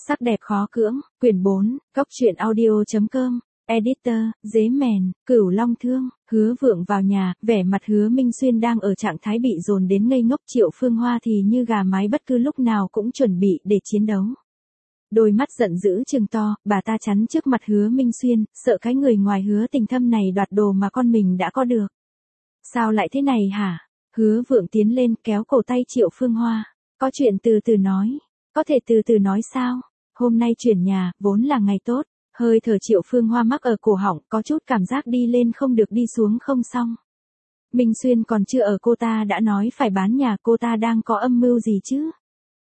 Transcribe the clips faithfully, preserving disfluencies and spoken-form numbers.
Sắc đẹp khó cưỡng, quyển bốn, góc truyện audio.com, editor, dế mèn, Cửu Long Thương, Hứa Vượng vào nhà, vẻ mặt Hứa Minh Xuyên đang ở trạng thái bị dồn đến ngây ngốc, Triệu Phương Hoa thì như gà mái bất cứ lúc nào cũng chuẩn bị để chiến đấu. Đôi mắt giận dữ trừng to, bà ta chắn trước mặt Hứa Minh Xuyên, sợ cái người ngoài Hứa Tình Thâm này đoạt đồ mà con mình đã có được. Sao lại thế này hả? Hứa Vượng tiến lên kéo cổ tay Triệu Phương Hoa. Có chuyện từ từ nói. Có thể từ từ nói sao? Hôm nay chuyển nhà, vốn là ngày tốt. Hơi thở Triệu Phương Hoa mắc ở cổ họng, có chút cảm giác đi lên không được đi xuống không xong. Minh Xuyên còn chưa ở, cô ta đã nói phải bán nhà, cô ta đang có âm mưu gì chứ?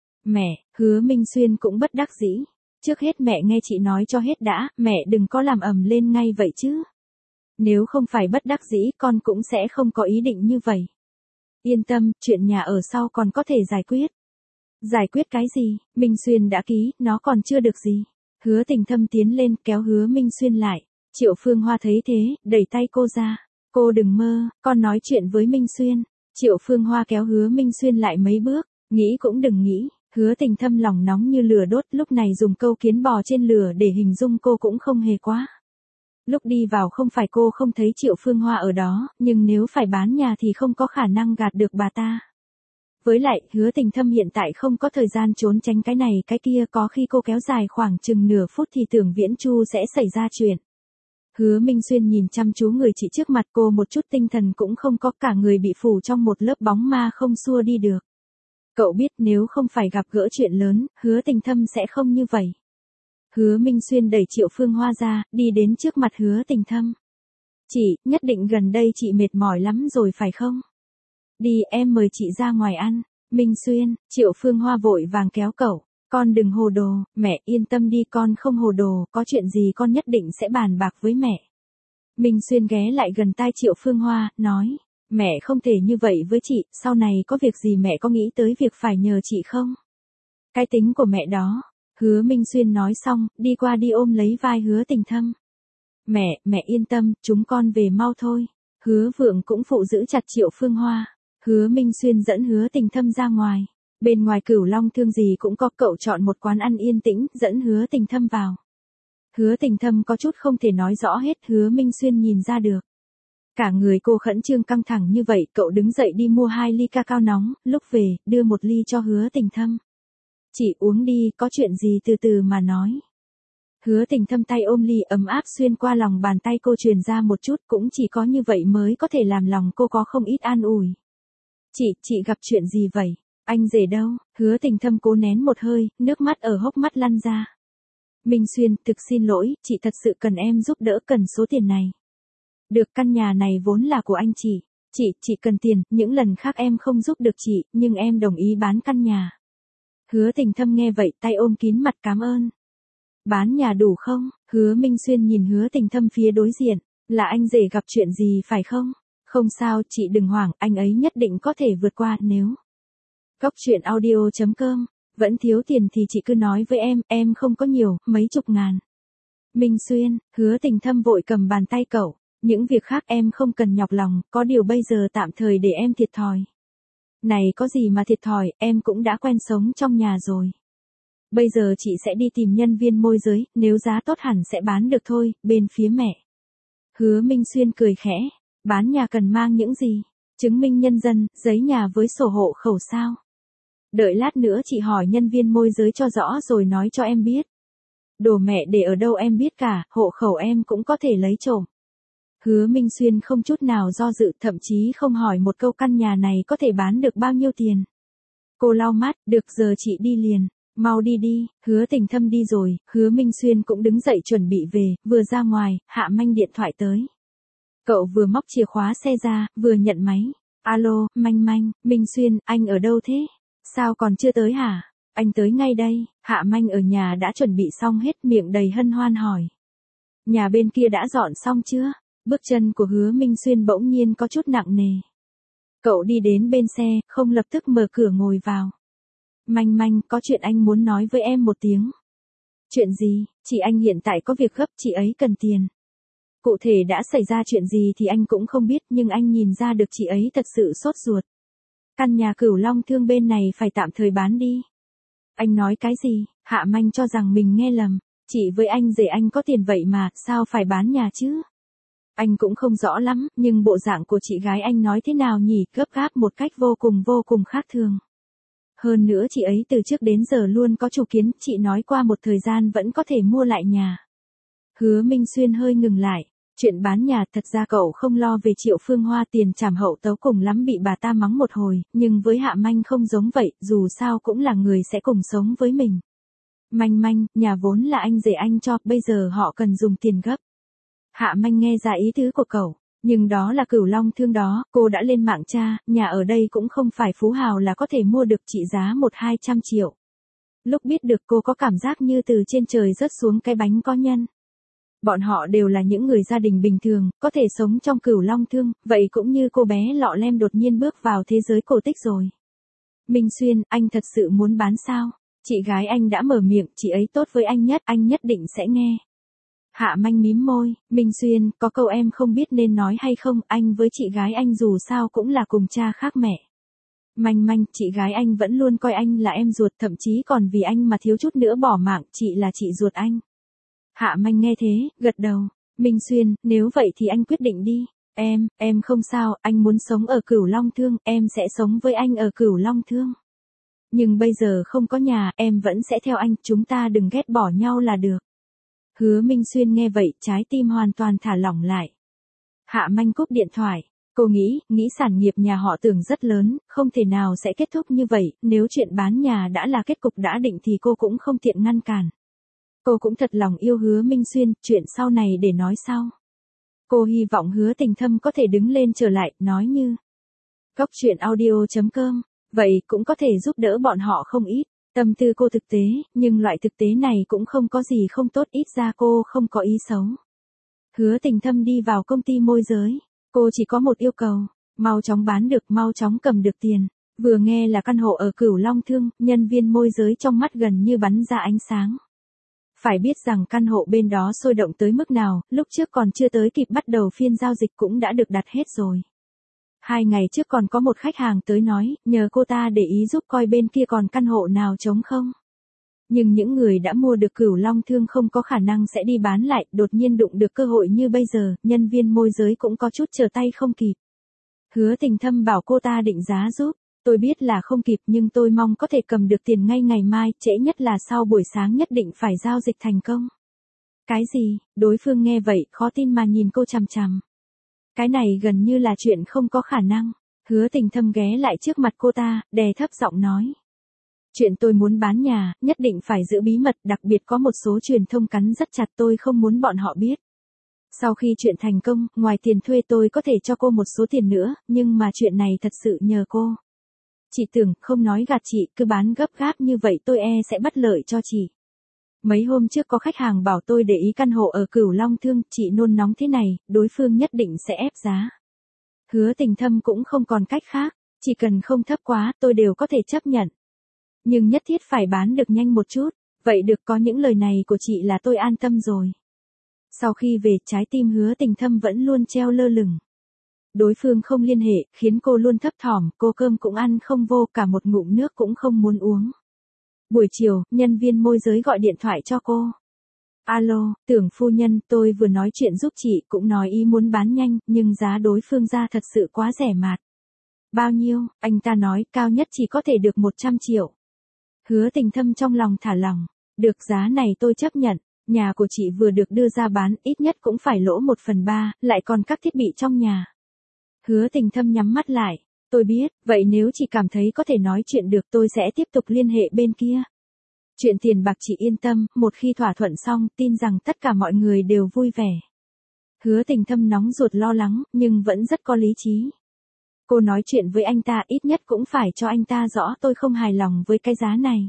Mẹ, Hứa Minh Xuyên cũng bất đắc dĩ. Trước hết mẹ nghe chị nói cho hết đã, mẹ đừng có làm ầm lên ngay vậy chứ. Nếu không phải bất đắc dĩ con cũng sẽ không có ý định như vậy. Yên tâm, chuyện nhà ở sau còn có thể giải quyết. Giải quyết cái gì? Minh Xuyên đã ký, nó còn chưa được gì. Hứa Tình Thâm tiến lên kéo Hứa Minh Xuyên lại. Triệu Phương Hoa thấy thế, đẩy tay cô ra. Cô đừng mơ, con nói chuyện với Minh Xuyên. Triệu Phương Hoa kéo Hứa Minh Xuyên lại mấy bước, nghĩ cũng đừng nghĩ. Hứa Tình Thâm lòng nóng như lửa đốt, lúc này dùng câu kiến bò trên lửa để hình dung cô cũng không hề quá. Lúc đi vào không phải cô không thấy Triệu Phương Hoa ở đó, nhưng nếu phải bán nhà thì không có khả năng gạt được bà ta. Với lại, Hứa Tình Thâm hiện tại không có thời gian trốn tránh cái này cái kia, có khi cô kéo dài khoảng chừng nửa phút thì tưởng Viễn Chu sẽ xảy ra chuyện. Hứa Minh Xuyên nhìn chăm chú người chị trước mặt, cô một chút tinh thần cũng không có, cả người bị phủ trong một lớp bóng ma không xua đi được. Cậu biết nếu không phải gặp gỡ chuyện lớn, Hứa Tình Thâm sẽ không như vậy. Hứa Minh Xuyên đẩy Triệu Phương Hoa ra, đi đến trước mặt Hứa Tình Thâm. Chị, nhất định gần đây chị mệt mỏi lắm rồi phải không? Đi, em mời chị ra ngoài ăn. Minh Xuyên, Triệu Phương Hoa vội vàng kéo cậu. Con đừng hồ đồ, mẹ yên tâm đi, con không hồ đồ, có chuyện gì con nhất định sẽ bàn bạc với mẹ. Minh Xuyên ghé lại gần tai Triệu Phương Hoa, nói. Mẹ không thể như vậy với chị, sau này có việc gì mẹ có nghĩ tới việc phải nhờ chị không? Cái tính của mẹ đó. Hứa Minh Xuyên nói xong, đi qua đi ôm lấy vai Hứa Tình Thâm. Mẹ, mẹ yên tâm, chúng con về mau thôi. Hứa Vượng cũng phụ giữ chặt Triệu Phương Hoa. Hứa Minh Xuyên dẫn Hứa Tình Thâm ra ngoài. Bên ngoài Cửu Long Thương gì cũng có, cậu chọn một quán ăn yên tĩnh, dẫn Hứa Tình Thâm vào. Hứa Tình Thâm có chút không thể nói rõ hết, Hứa Minh Xuyên nhìn ra được. Cả người cô khẩn trương căng thẳng như vậy, cậu đứng dậy đi mua hai ly cacao nóng, lúc về, đưa một ly cho Hứa Tình Thâm. Chị uống đi, có chuyện gì từ từ mà nói. Hứa Tình Thâm tay ôm ly ấm áp xuyên qua lòng bàn tay cô truyền ra một chút, cũng chỉ có như vậy mới có thể làm lòng cô có không ít an ủi. Chị, chị gặp chuyện gì vậy? Anh rể đâu? Hứa Tình Thâm cố nén một hơi, nước mắt ở hốc mắt lăn ra. Minh Xuyên, thực xin lỗi, chị thật sự cần em giúp đỡ, cần số tiền này. Được, căn nhà này vốn là của anh chị. Chị, chị cần tiền, những lần khác em không giúp được chị, nhưng em đồng ý bán căn nhà. Hứa Tình Thâm nghe vậy, tay ôm kín mặt cảm ơn. Bán nhà đủ không? Hứa Minh Xuyên nhìn Hứa Tình Thâm phía đối diện. Là anh rể gặp chuyện gì phải không? Không sao, chị đừng hoảng, anh ấy nhất định có thể vượt qua, nếu. Góc truyện audio.com, vẫn thiếu tiền thì chị cứ nói với em, em không có nhiều, mấy chục ngàn. Minh Xuyên, Hứa Tình Thâm vội cầm bàn tay cậu. Những việc khác em không cần nhọc lòng, có điều bây giờ tạm thời để em thiệt thòi. Này có gì mà thiệt thòi, em cũng đã quen sống trong nhà rồi. Bây giờ chị sẽ đi tìm nhân viên môi giới, nếu giá tốt hẳn sẽ bán được thôi, bên phía mẹ. Hứa Minh Xuyên cười khẽ, bán nhà cần mang những gì? Chứng minh nhân dân, giấy nhà với sổ hộ khẩu sao? Đợi lát nữa chị hỏi nhân viên môi giới cho rõ rồi nói cho em biết. Đồ mẹ để ở đâu em biết cả, hộ khẩu em cũng có thể lấy trộm. Hứa Minh Xuyên không chút nào do dự, thậm chí không hỏi một câu căn nhà này có thể bán được bao nhiêu tiền. Cô lau mắt, được giờ chị đi liền. Mau đi đi, Hứa Tình Thâm đi rồi, Hứa Minh Xuyên cũng đứng dậy chuẩn bị về, vừa ra ngoài, Hạ Manh điện thoại tới. Cậu vừa móc chìa khóa xe ra, vừa nhận máy. Alo, Manh Manh, Minh Xuyên, anh ở đâu thế? Sao còn chưa tới hả? Anh tới ngay đây. Hạ Manh ở nhà đã chuẩn bị xong hết, miệng đầy hân hoan hỏi. Nhà bên kia đã dọn xong chưa? Bước chân của Hứa Minh Xuyên bỗng nhiên có chút nặng nề. Cậu đi đến bên xe, không lập tức mở cửa ngồi vào. Manh Manh, có chuyện anh muốn nói với em một tiếng. Chuyện gì? Chị anh hiện tại có việc gấp, chị ấy cần tiền. Cụ thể đã xảy ra chuyện gì thì anh cũng không biết, nhưng anh nhìn ra được chị ấy thật sự sốt ruột. Căn nhà Cửu Long Thương bên này phải tạm thời bán đi. Anh nói cái gì? Hạ Manh cho rằng mình nghe lầm. Chị với anh rể anh có tiền vậy mà, sao phải bán nhà chứ? Anh cũng không rõ lắm, nhưng bộ dạng của chị gái anh nói thế nào nhỉ, gấp gáp một cách vô cùng vô cùng khác thường. Hơn nữa chị ấy từ trước đến giờ luôn có chủ kiến, chị nói qua một thời gian vẫn có thể mua lại nhà. Hứa Minh Xuyên hơi ngừng lại. Chuyện bán nhà thật ra cậu không lo về Triệu Phương Hoa, tiền trảm hậu tấu cùng lắm bị bà ta mắng một hồi, nhưng với Hạ Manh không giống vậy, dù sao cũng là người sẽ cùng sống với mình. Manh Manh, nhà vốn là anh rể anh cho, bây giờ họ cần dùng tiền gấp. Hạ Manh nghe ra ý tứ của cậu, nhưng đó là Cửu Long Thương đó, cô đã lên mạng tra, nhà ở đây cũng không phải phú hào là có thể mua được, trị giá một hai trăm triệu. Lúc biết được cô có cảm giác như từ trên trời rớt xuống cái bánh có nhân. Bọn họ đều là những người gia đình bình thường, có thể sống trong Cửu Long Thương, vậy cũng như cô bé lọ lem đột nhiên bước vào thế giới cổ tích rồi. Minh Xuyên, anh thật sự muốn bán sao? Chị gái anh đã mở miệng, chị ấy tốt với anh nhất, anh nhất định sẽ nghe. Hạ Manh mím môi, Minh Xuyên, có câu em không biết nên nói hay không, anh với chị gái anh dù sao cũng là cùng cha khác mẹ. Manh Manh, chị gái anh vẫn luôn coi anh là em ruột, thậm chí còn vì anh mà thiếu chút nữa bỏ mạng, chị là chị ruột anh. Hạ Manh nghe thế, gật đầu. Minh Xuyên, nếu vậy thì anh quyết định đi. Em, em không sao, anh muốn sống ở Cửu Long Thương, em sẽ sống với anh ở Cửu Long Thương. Nhưng bây giờ không có nhà, em vẫn sẽ theo anh, chúng ta đừng ghét bỏ nhau là được. Hứa Minh Xuyên nghe vậy, trái tim hoàn toàn thả lỏng lại. Hạ Manh cúp điện thoại. Cô nghĩ, nghĩ sản nghiệp nhà họ Tưởng rất lớn, không thể nào sẽ kết thúc như vậy, nếu chuyện bán nhà đã là kết cục đã định thì cô cũng không tiện ngăn cản. Cô cũng thật lòng yêu Hứa Minh Xuyên, chuyện sau này để nói sau. Cô hy vọng Hứa Tình Thâm có thể đứng lên trở lại, nói như Cóc truyện audio chấm com, vậy cũng có thể giúp đỡ bọn họ không ít. Tâm tư cô thực tế, nhưng loại thực tế này cũng không có gì không tốt, ít ra cô không có ý xấu. Hứa Tình Thâm đi vào công ty môi giới. Cô chỉ có một yêu cầu, mau chóng bán được, mau chóng cầm được tiền. Vừa nghe là căn hộ ở Cửu Long Thương, nhân viên môi giới trong mắt gần như bắn ra ánh sáng. Phải biết rằng căn hộ bên đó sôi động tới mức nào, lúc trước còn chưa tới kịp bắt đầu phiên giao dịch cũng đã được đặt hết rồi. Hai ngày trước còn có một khách hàng tới nói, nhờ cô ta để ý giúp coi bên kia còn căn hộ nào trống không. Nhưng những người đã mua được Cửu Long Thương không có khả năng sẽ đi bán lại, đột nhiên đụng được cơ hội như bây giờ, nhân viên môi giới cũng có chút chờ tay không kịp. Hứa Tình Thâm bảo cô ta định giá giúp, tôi biết là không kịp nhưng tôi mong có thể cầm được tiền ngay ngày mai, trễ nhất là sau buổi sáng nhất định phải giao dịch thành công. Cái gì? Đối phương nghe vậy, khó tin mà nhìn cô chằm chằm. Cái này gần như là chuyện không có khả năng. Hứa Tình Thâm ghé lại trước mặt cô ta, đè thấp giọng nói. Chuyện tôi muốn bán nhà, nhất định phải giữ bí mật, đặc biệt có một số truyền thông cắn rất chặt, tôi không muốn bọn họ biết. Sau khi chuyện thành công, ngoài tiền thuê tôi có thể cho cô một số tiền nữa, nhưng mà chuyện này thật sự nhờ cô. Chị Tưởng, không nói gạt chị, cứ bán gấp gáp như vậy tôi e sẽ bất lợi cho chị. Mấy hôm trước có khách hàng bảo tôi để ý căn hộ ở Cửu Long Thương, chị nôn nóng thế này, đối phương nhất định sẽ ép giá. Hứa Tình Thâm cũng không còn cách khác, chỉ cần không thấp quá, tôi đều có thể chấp nhận. Nhưng nhất thiết phải bán được nhanh một chút, vậy được, có những lời này của chị là tôi an tâm rồi. Sau khi về, trái tim Hứa Tình Thâm vẫn luôn treo lơ lửng. Đối phương không liên hệ, khiến cô luôn thấp thỏm, cô cơm cũng ăn không vô, cả một ngụm nước cũng không muốn uống. Buổi chiều, nhân viên môi giới gọi điện thoại cho cô. Alo, Tưởng phu nhân, tôi vừa nói chuyện giúp chị, cũng nói ý muốn bán nhanh, nhưng giá đối phương ra thật sự quá rẻ mạt. Bao nhiêu? Anh ta nói, cao nhất chỉ có thể được một trăm triệu. Hứa Tình Thâm trong lòng thả lỏng. Được, giá này tôi chấp nhận. Nhà của chị vừa được đưa ra bán, ít nhất cũng phải lỗ một phần ba, lại còn các thiết bị trong nhà. Hứa Tình Thâm nhắm mắt lại. Tôi biết, vậy nếu chị cảm thấy có thể nói chuyện được tôi sẽ tiếp tục liên hệ bên kia. Chuyện tiền bạc chị yên tâm, một khi thỏa thuận xong, tin rằng tất cả mọi người đều vui vẻ. Hứa Tình Thâm nóng ruột lo lắng, nhưng vẫn rất có lý trí. Cô nói chuyện với anh ta ít nhất cũng phải cho anh ta rõ tôi không hài lòng với cái giá này.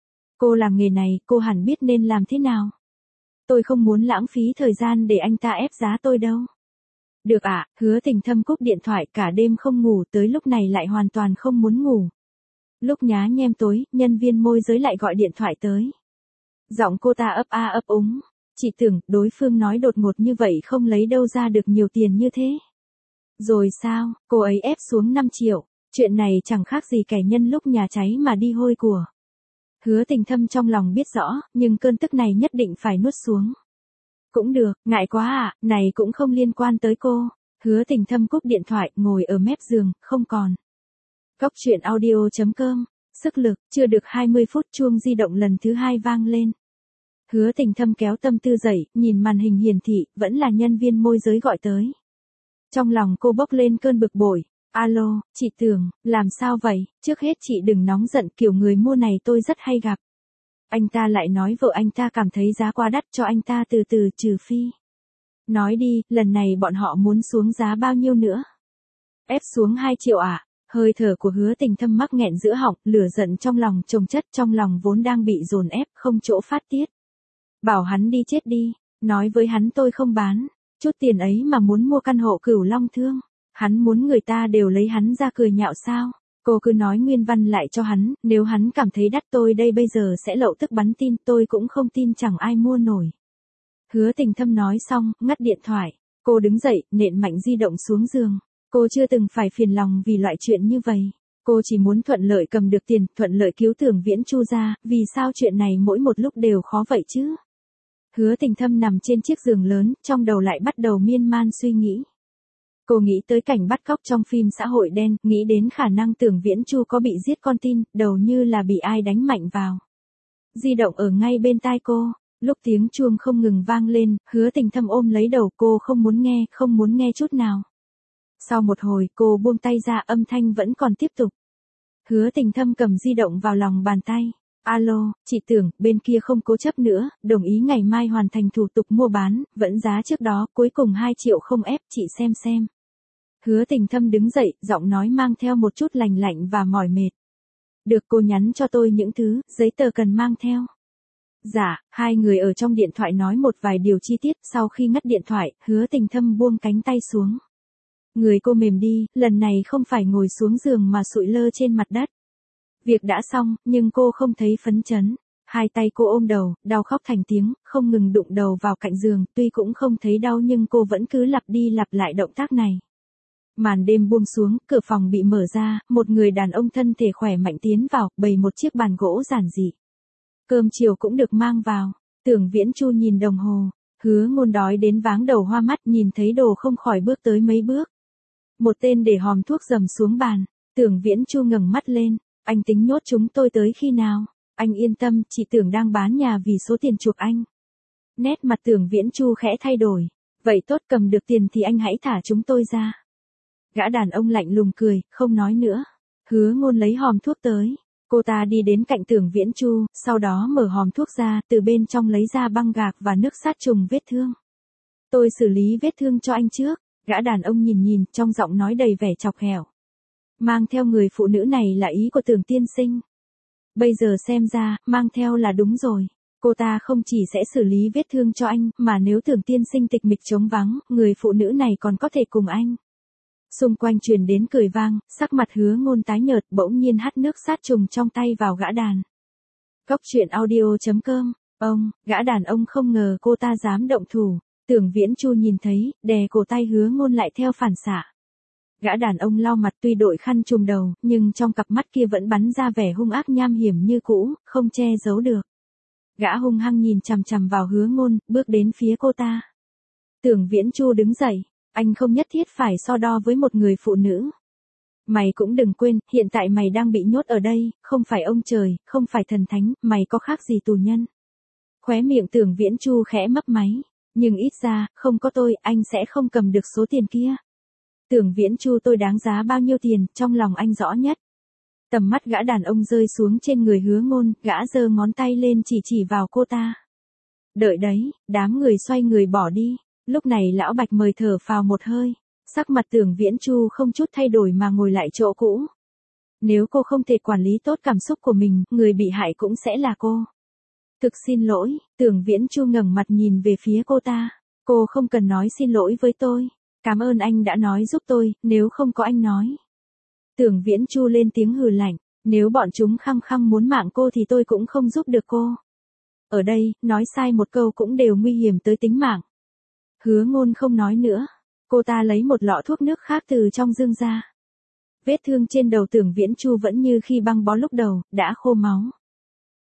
Cô làm nghề này, cô hẳn biết nên làm thế nào. Tôi không muốn lãng phí thời gian để anh ta ép giá tôi đâu. Được ạ, à, Hứa Tình Thâm cúp điện thoại, cả đêm không ngủ, tới lúc này lại hoàn toàn không muốn ngủ. Lúc nhá nhem tối, nhân viên môi giới lại gọi điện thoại tới. Giọng cô ta ấp a ấp úng. Chị Tưởng, đối phương nói đột ngột như vậy không lấy đâu ra được nhiều tiền như thế. Rồi sao, cô ấy ép xuống năm triệu. Chuyện này chẳng khác gì kẻ nhân lúc nhà cháy mà đi hôi của. Hứa Tình Thâm trong lòng biết rõ, nhưng cơn tức này nhất định phải nuốt xuống. Cũng được, ngại quá à, này cũng không liên quan tới cô. Hứa Tình Thâm cúp điện thoại, ngồi ở mép giường, không còn. Góc truyện audio chấm com, sức lực, chưa được hai mươi phút chuông di động lần thứ hai vang lên. Hứa Tình Thâm kéo tâm tư dậy, nhìn màn hình hiển thị, vẫn là nhân viên môi giới gọi tới. Trong lòng cô bốc lên cơn bực bội. Alo, chị Tưởng, làm sao vậy? Trước hết chị đừng nóng giận, kiểu người mua này tôi rất hay gặp. Anh ta lại nói vợ anh ta cảm thấy giá quá đắt cho anh ta từ từ trừ phi. Nói đi, lần này bọn họ muốn xuống giá bao nhiêu nữa? Ép xuống hai triệu à? Hơi thở của Hứa Tình Thâm mắc nghẹn giữa họng, lửa giận trong lòng chồng chất, trong lòng vốn đang bị dồn ép, không chỗ phát tiết. Bảo hắn đi chết đi, nói với hắn tôi không bán, chút tiền ấy mà muốn mua căn hộ Cửu Long Thương, hắn muốn người ta đều lấy hắn ra cười nhạo sao? Cô cứ nói nguyên văn lại cho hắn, nếu hắn cảm thấy đắt tôi đây bây giờ sẽ lậu tức bắn tin, tôi cũng không tin chẳng ai mua nổi. Hứa Tình Thâm nói xong, ngắt điện thoại, cô đứng dậy, nện mạnh di động xuống giường. Cô chưa từng phải phiền lòng vì loại chuyện như vậy. Cô chỉ muốn thuận lợi cầm được tiền, thuận lợi cứu Tưởng Viễn Chu ra, vì sao chuyện này mỗi một lúc đều khó vậy chứ? Hứa Tình Thâm nằm trên chiếc giường lớn, trong đầu lại bắt đầu miên man suy nghĩ. Cô nghĩ tới cảnh bắt cóc trong phim xã hội đen, nghĩ đến khả năng Tưởng Viễn Chu có bị giết con tin, đầu như là bị ai đánh mạnh vào. Di động ở ngay bên tai cô, lúc tiếng chuông không ngừng vang lên, Hứa Tình Thâm ôm lấy đầu, cô không muốn nghe, không muốn nghe chút nào. Sau một hồi, cô buông tay ra, âm thanh vẫn còn tiếp tục. Hứa Tình Thâm cầm di động vào lòng bàn tay. Alo, chị Tưởng, bên kia không cố chấp nữa, đồng ý ngày mai hoàn thành thủ tục mua bán, vẫn giá trước đó, cuối cùng hai triệu không ép, chị xem xem. Hứa Tình Thâm đứng dậy, giọng nói mang theo một chút lành lạnh và mỏi mệt. Được, cô nhắn cho tôi những thứ, giấy tờ cần mang theo. Dạ, hai người ở trong điện thoại nói một vài điều chi tiết, sau khi ngắt điện thoại, Hứa Tình Thâm buông cánh tay xuống. Người cô mềm đi, lần này không phải ngồi xuống giường mà sụi lơ trên mặt đất. Việc đã xong, nhưng cô không thấy phấn chấn. Hai tay cô ôm đầu, đau khóc thành tiếng, không ngừng đụng đầu vào cạnh giường, tuy cũng không thấy đau nhưng cô vẫn cứ lặp đi lặp lại động tác này. Màn đêm buông xuống, cửa phòng bị mở ra, một người đàn ông thân thể khỏe mạnh tiến vào, bày một chiếc bàn gỗ giản dị. Cơm chiều cũng được mang vào. Tưởng Viễn Chu nhìn đồng hồ, Hứa Ngôn đói đến váng đầu hoa mắt, nhìn thấy đồ không khỏi bước tới mấy bước. Một tên để hòm thuốc dầm xuống bàn, Tưởng Viễn Chu ngẩng mắt lên, anh tính nhốt chúng tôi tới khi nào? Anh yên tâm, chị Tưởng đang bán nhà vì số tiền chuộc anh. Nét mặt Tưởng Viễn Chu khẽ thay đổi, vậy tốt, cầm được tiền thì anh hãy thả chúng tôi ra. Gã đàn ông lạnh lùng cười, không nói nữa. Hứa Ngôn lấy hòm thuốc tới, cô ta đi đến cạnh Tưởng Viễn Chu, sau đó mở hòm thuốc ra, từ bên trong lấy ra băng gạc và nước sát trùng vết thương. Tôi xử lý vết thương cho anh trước. Gã đàn ông nhìn nhìn, trong giọng nói đầy vẻ chọc ghẹo. Mang theo người phụ nữ này là ý của Tưởng tiên sinh. Bây giờ xem ra, mang theo là đúng rồi. Cô ta không chỉ sẽ xử lý vết thương cho anh, mà nếu Tưởng tiên sinh tịch mịch trống vắng, người phụ nữ này còn có thể cùng anh. Xung quanh truyền đến cười vang, sắc mặt Hứa Ngôn tái nhợt, bỗng nhiên hắt nước sát trùng trong tay vào gã đàn. Góc truyện audio chấm com, ông, gã đàn ông không ngờ cô ta dám động thủ. Tưởng Viễn Chu nhìn thấy, đè cổ tay Hứa Ngôn lại theo phản xạ. Gã đàn ông lau mặt, tuy đội khăn trùm đầu, nhưng trong cặp mắt kia vẫn bắn ra vẻ hung ác nham hiểm như cũ, không che giấu được. Gã hung hăng nhìn chằm chằm vào Hứa Ngôn, bước đến phía cô ta. Tưởng Viễn Chu đứng dậy, anh không nhất thiết phải so đo với một người phụ nữ. Mày cũng đừng quên, hiện tại mày đang bị nhốt ở đây, không phải ông trời, không phải thần thánh, mày có khác gì tù nhân. Khóe miệng Tưởng Viễn Chu khẽ mấp máy. Nhưng ít ra, không có tôi, anh sẽ không cầm được số tiền kia. Tưởng Viễn Chu, tôi đáng giá bao nhiêu tiền, trong lòng anh rõ nhất. Tầm mắt gã đàn ông rơi xuống trên người Hứa Ngôn, gã giơ ngón tay lên chỉ chỉ vào cô ta. Đợi đấy, đám người xoay người bỏ đi. Lúc này lão Bạch mời thở phào một hơi. Sắc mặt Tưởng Viễn Chu không chút thay đổi mà ngồi lại chỗ cũ. Nếu cô không thể quản lý tốt cảm xúc của mình, người bị hại cũng sẽ là cô. Thực xin lỗi, Tưởng Viễn Chu ngẩng mặt nhìn về phía cô ta. Cô không cần nói xin lỗi với tôi. Cảm ơn anh đã nói giúp tôi, nếu không có anh nói. Tưởng Viễn Chu lên tiếng hừ lạnh. Nếu bọn chúng khăng khăng muốn mạng cô thì tôi cũng không giúp được cô. Ở đây, nói sai một câu cũng đều nguy hiểm tới tính mạng. Hứa Ngôn không nói nữa. Cô ta lấy một lọ thuốc nước khác từ trong dương ra. Vết thương trên đầu Tưởng Viễn Chu vẫn như khi băng bó lúc đầu, đã khô máu.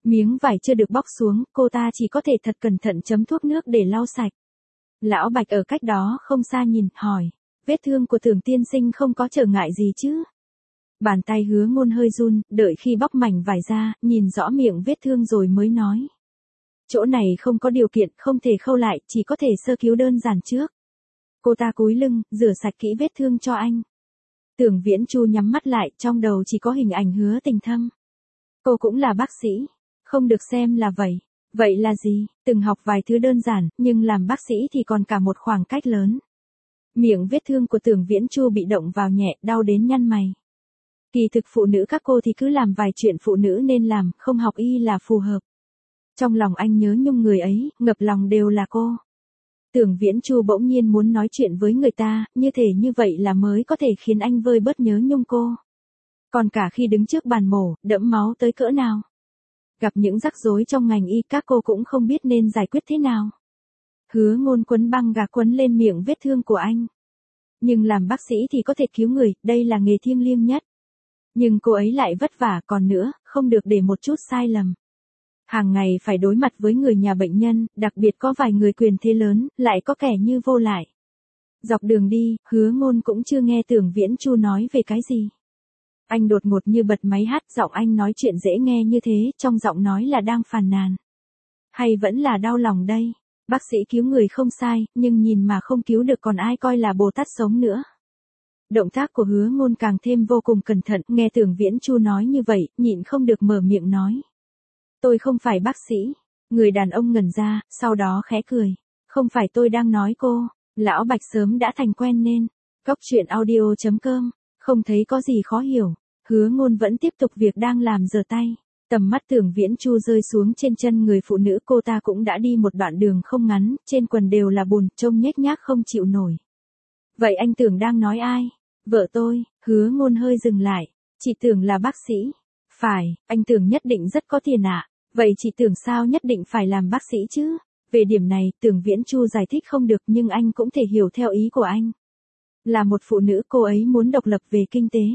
Miếng vải chưa được bóc xuống, cô ta chỉ có thể thật cẩn thận chấm thuốc nước để lau sạch. Lão Bạch ở cách đó không xa nhìn, hỏi, vết thương của Tưởng tiên sinh không có trở ngại gì chứ? Bàn tay Hứa Ngôn hơi run, đợi khi bóc mảnh vải ra, nhìn rõ miệng vết thương rồi mới nói. Chỗ này không có điều kiện, không thể khâu lại, chỉ có thể sơ cứu đơn giản trước. Cô ta cúi lưng, rửa sạch kỹ vết thương cho anh. Tưởng Viễn Chu nhắm mắt lại, trong đầu chỉ có hình ảnh Hứa Tình Thâm. Cô cũng là bác sĩ, không được xem là vậy. Vậy là gì? Từng học vài thứ đơn giản, nhưng làm bác sĩ thì còn cả một khoảng cách lớn. Miệng vết thương của Tưởng Viễn Chu bị động vào nhẹ, đau đến nhăn mày. Kỳ thực phụ nữ các cô thì cứ làm vài chuyện phụ nữ nên làm, không học y là phù hợp. Trong lòng anh nhớ nhung người ấy, ngập lòng đều là cô. Tưởng Viễn Chu bỗng nhiên muốn nói chuyện với người ta, như thể như vậy là mới có thể khiến anh vơi bớt nhớ nhung cô. Còn cả khi đứng trước bàn mổ, đẫm máu tới cỡ nào. Gặp những rắc rối trong ngành y, các cô cũng không biết nên giải quyết thế nào. Hứa Ngôn quấn băng gạc quấn lên miệng vết thương của anh. Nhưng làm bác sĩ thì có thể cứu người, đây là nghề thiêng liêng nhất. Nhưng cô ấy lại vất vả, còn nữa, không được để một chút sai lầm. Hàng ngày phải đối mặt với người nhà bệnh nhân, đặc biệt có vài người quyền thế lớn, lại có kẻ như vô lại. Dọc đường đi, Hứa Ngôn cũng chưa nghe Tưởng Viễn Chu nói về cái gì. Anh đột ngột như bật máy hát, giọng anh nói chuyện dễ nghe như thế, trong giọng nói là đang phàn nàn. Hay vẫn là đau lòng đây, bác sĩ cứu người không sai, nhưng nhìn mà không cứu được còn ai coi là Bồ Tát sống nữa. Động tác của Hứa Ngôn càng thêm vô cùng cẩn thận, nghe Tưởng Viễn Chu nói như vậy, nhịn không được mở miệng nói. Tôi không phải bác sĩ. Người đàn ông ngẩn ra, sau đó khẽ cười. Không phải tôi đang nói cô. Lão Bạch sớm đã thành quen nên. Góc truyện audio chấm com. Không thấy có gì khó hiểu. Hứa Ngôn vẫn tiếp tục việc đang làm giở tay. Tầm mắt Tưởng Viễn Chu rơi xuống trên chân người phụ nữ, cô ta cũng đã đi một đoạn đường không ngắn, trên quần đều là bùn, trông nhếch nhác không chịu nổi. Vậy anh Tưởng đang nói ai? Vợ tôi. Hứa Ngôn hơi dừng lại. Chị Tưởng là bác sĩ. Phải, anh Tưởng nhất định rất có tiền ạ. À? Vậy chị Tưởng sao nhất định phải làm bác sĩ chứ? Về điểm này, Tưởng Viễn Chu giải thích không được, nhưng anh cũng thể hiểu theo ý của anh. Là một phụ nữ, cô ấy muốn độc lập về kinh tế.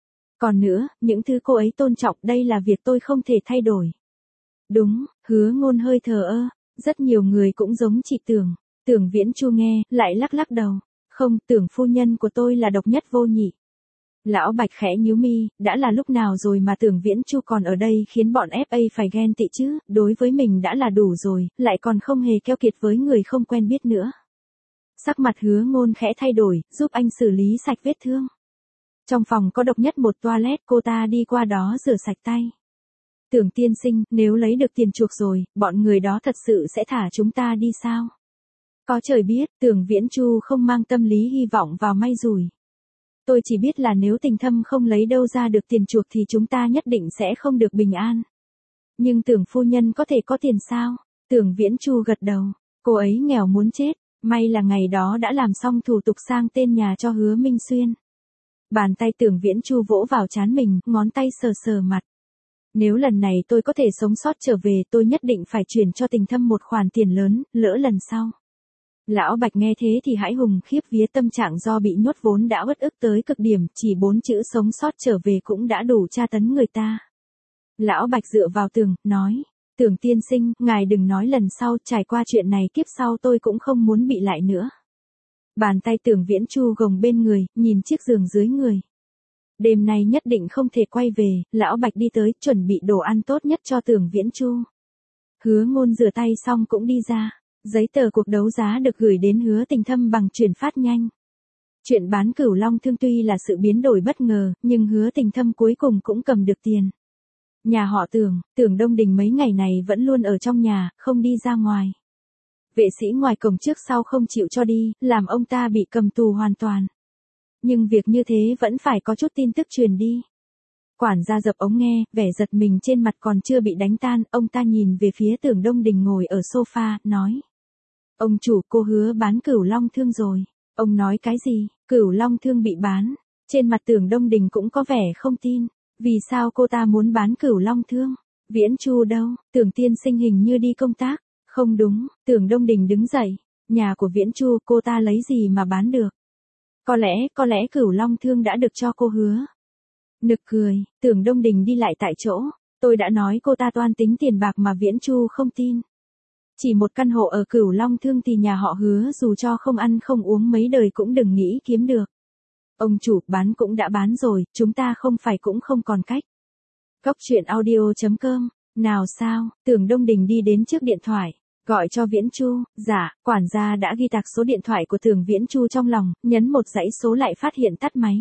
Còn nữa, những thứ cô ấy tôn trọng, đây là việc tôi không thể thay đổi. Đúng, Hứa Ngôn hơi thờ ơ. Rất nhiều người cũng giống chị Tưởng. Tưởng Viễn Chu nghe, lại lắc lắc đầu. Không, Tưởng phu nhân của tôi là độc nhất vô nhị. Lão Bạch khẽ nhíu mi, đã là lúc nào rồi mà Tưởng Viễn Chu còn ở đây khiến bọn ép a phải ghen tị chứ, đối với mình đã là đủ rồi, lại còn không hề keo kiệt với người không quen biết nữa. Sắc mặt Hứa Ngôn khẽ thay đổi, giúp anh xử lý sạch vết thương. Trong phòng có độc nhất một toilet, cô ta đi qua đó rửa sạch tay. Tưởng tiên sinh, nếu lấy được tiền chuộc rồi, bọn người đó thật sự sẽ thả chúng ta đi sao? Có trời biết, Tưởng Viễn Chu không mang tâm lý hy vọng vào may rủi. Tôi chỉ biết là nếu Tình Thâm không lấy đâu ra được tiền chuộc thì chúng ta nhất định sẽ không được bình an. Nhưng Tưởng phu nhân có thể có tiền sao? Tưởng Viễn Chu gật đầu. Cô ấy nghèo muốn chết. May là ngày đó đã làm xong thủ tục sang tên nhà cho Hứa Minh Xuyên. Bàn tay Tưởng Viễn Chu vỗ vào trán mình, ngón tay sờ sờ mặt. Nếu lần này tôi có thể sống sót trở về, tôi nhất định phải chuyển cho Tình Thâm một khoản tiền lớn, lỡ lần sau. Lão Bạch nghe thế thì hãi hùng khiếp vía, tâm trạng do bị nhốt vốn đã uất ức tới cực điểm, chỉ bốn chữ sống sót trở về cũng đã đủ tra tấn người ta. Lão Bạch dựa vào tường, nói, Tưởng tiên sinh, ngài đừng nói lần sau, trải qua chuyện này kiếp sau tôi cũng không muốn bị lại nữa. Bàn tay Tưởng Viễn Chu gồng bên người, nhìn chiếc giường dưới người. Đêm nay nhất định không thể quay về, Lão Bạch đi tới, chuẩn bị đồ ăn tốt nhất cho Tưởng Viễn Chu. Hứa Ngôn rửa tay xong cũng đi ra. Giấy tờ cuộc đấu giá được gửi đến Hứa Tình Thâm bằng chuyển phát nhanh. Chuyện bán Cửu Long Thương tuy là sự biến đổi bất ngờ, nhưng Hứa Tình Thâm cuối cùng cũng cầm được tiền. Nhà họ Tưởng, Tưởng Đông Đình mấy ngày này vẫn luôn ở trong nhà, không đi ra ngoài. Vệ sĩ ngoài cổng trước sau không chịu cho đi, làm ông ta bị cầm tù hoàn toàn. Nhưng việc như thế vẫn phải có chút tin tức truyền đi. Quản gia dập ống nghe, vẻ giật mình trên mặt còn chưa bị đánh tan, ông ta nhìn về phía Tưởng Đông Đình ngồi ở sofa, nói. Ông chủ, cô Hứa bán Cửu Long Thương rồi. Ông nói cái gì? Cửu Long Thương bị bán. Trên mặt Tưởng Đông Đình cũng có vẻ không tin. Vì sao cô ta muốn bán Cửu Long Thương? Viễn Chu đâu? Tưởng tiên sinh hình như đi công tác. Không đúng, Tưởng Đông Đình đứng dậy. Nhà của Viễn Chu cô ta lấy gì mà bán được? Có lẽ, có lẽ Cửu Long Thương đã được cho cô Hứa. Nực cười, Tưởng Đông Đình đi lại tại chỗ. Tôi đã nói cô ta toan tính tiền bạc mà Viễn Chu không tin. Chỉ một căn hộ ở Cửu Long Thương thì nhà họ Hứa dù cho không ăn không uống mấy đời cũng đừng nghĩ kiếm được. Ông chủ, bán cũng đã bán rồi, chúng ta không phải cũng không còn cách. Góc truyện audio chấm com. Nào sao, Tưởng Đông Đình đi đến trước điện thoại, gọi cho Viễn Chu. Dạ, quản gia đã ghi tạc số điện thoại của Tưởng Viễn Chu trong lòng, nhấn một dãy số lại phát hiện tắt máy.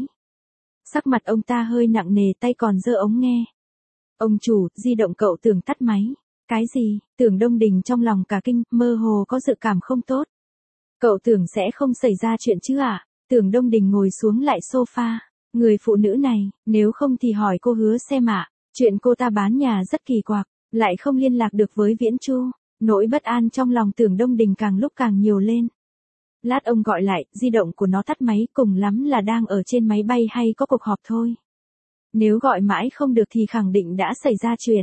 Sắc mặt ông ta hơi nặng nề, tay còn giơ ống nghe. Ông chủ, di động cậu Tưởng tắt máy. Cái gì? Tưởng Đông Đình trong lòng cả kinh, mơ hồ có dự cảm không tốt. Cậu Tưởng sẽ không xảy ra chuyện chứ ạ? À? Tưởng Đông Đình ngồi xuống lại sofa. Người phụ nữ này, nếu không thì hỏi cô Hứa xem ạ. Chuyện cô ta bán nhà rất kỳ quặc, lại không liên lạc được với Viễn Chu. Nỗi bất an trong lòng Tưởng Đông Đình càng lúc càng nhiều lên. Lát ông gọi lại, di động của nó tắt máy, cùng lắm là đang ở trên máy bay hay có cuộc họp thôi. Nếu gọi mãi không được thì khẳng định đã xảy ra chuyện.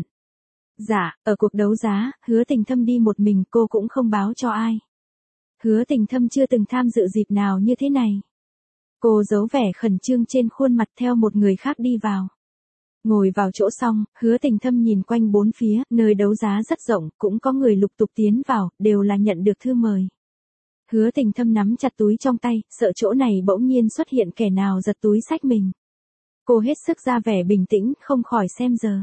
Dạ, ở cuộc đấu giá, Hứa Tình Thâm đi một mình, cô cũng không báo cho ai. Hứa Tình Thâm chưa từng tham dự dịp nào như thế này. Cô giấu vẻ khẩn trương trên khuôn mặt theo một người khác đi vào. Ngồi vào chỗ xong, Hứa Tình Thâm nhìn quanh bốn phía, nơi đấu giá rất rộng, cũng có người lục tục tiến vào, đều là nhận được thư mời. Hứa Tình Thâm nắm chặt túi trong tay, sợ chỗ này bỗng nhiên xuất hiện kẻ nào giật túi xách mình. Cô hết sức ra vẻ bình tĩnh, không khỏi xem giờ.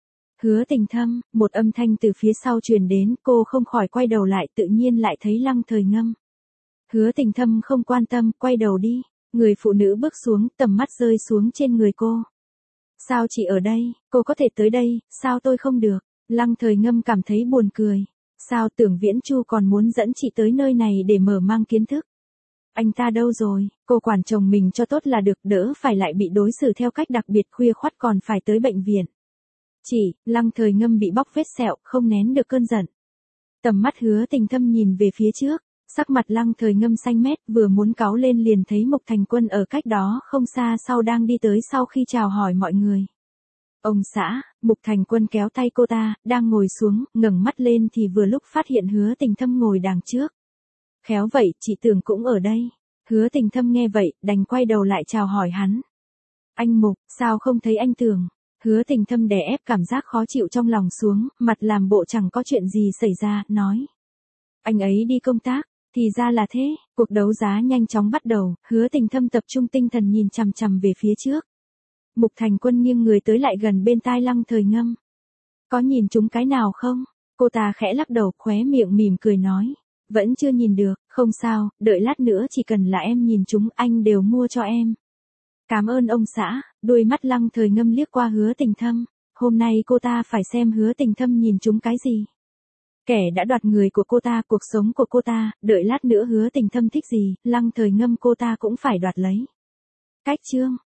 Hứa Tình Thâm, một âm thanh từ phía sau truyền đến, cô không khỏi quay đầu lại, tự nhiên lại thấy Lăng Thời Ngâm. Hứa Tình Thâm không quan tâm, quay đầu đi. Người phụ nữ bước xuống, tầm mắt rơi xuống trên người cô. Sao chị ở đây, cô có thể tới đây, sao tôi không được? Lăng Thời Ngâm cảm thấy buồn cười. Sao Tưởng Viễn Chu còn muốn dẫn chị tới nơi này để mở mang kiến thức? Anh ta đâu rồi, cô quản chồng mình cho tốt là được, đỡ phải lại bị đối xử theo cách đặc biệt, khuya khoắt còn phải tới bệnh viện. Chỉ, Lăng Thời Ngâm bị bóc vết sẹo, không nén được cơn giận. Tầm mắt Hứa Tình Thâm nhìn về phía trước, sắc mặt Lăng Thời Ngâm xanh mét, vừa muốn cáu lên liền thấy Mục Thành Quân ở cách đó không xa sau đang đi tới sau khi chào hỏi mọi người. Ông xã, Mục Thành Quân kéo tay cô ta, đang ngồi xuống, ngẩng mắt lên thì vừa lúc phát hiện Hứa Tình Thâm ngồi đằng trước. Khéo vậy, chị Tưởng cũng ở đây. Hứa Tình Thâm nghe vậy, đành quay đầu lại chào hỏi hắn. Anh Mục, sao không thấy anh Tưởng? Hứa Tình Thâm đè ép cảm giác khó chịu trong lòng xuống, mặt làm bộ chẳng có chuyện gì xảy ra, nói. Anh ấy đi công tác, thì ra là thế. Cuộc đấu giá nhanh chóng bắt đầu, Hứa Tình Thâm tập trung tinh thần nhìn chằm chằm về phía trước. Mục Thành Quân nghiêng người tới lại gần bên tai Lăng Thời Ngâm. Có nhìn chúng cái nào không? Cô ta khẽ lắc đầu, khóe miệng mỉm cười nói. Vẫn chưa nhìn được, không sao, đợi lát nữa chỉ cần là em nhìn chúng anh đều mua cho em. Cảm ơn ông xã. Đôi mắt Lăng Thời Ngâm liếc qua Hứa Tình Thâm. Hôm nay cô ta phải xem Hứa Tình Thâm nhìn chúng cái gì. Kẻ đã đoạt người của cô ta, cuộc sống của cô ta, đợi lát nữa Hứa Tình Thâm thích gì, Lăng Thời Ngâm cô ta cũng phải đoạt lấy. Cách chương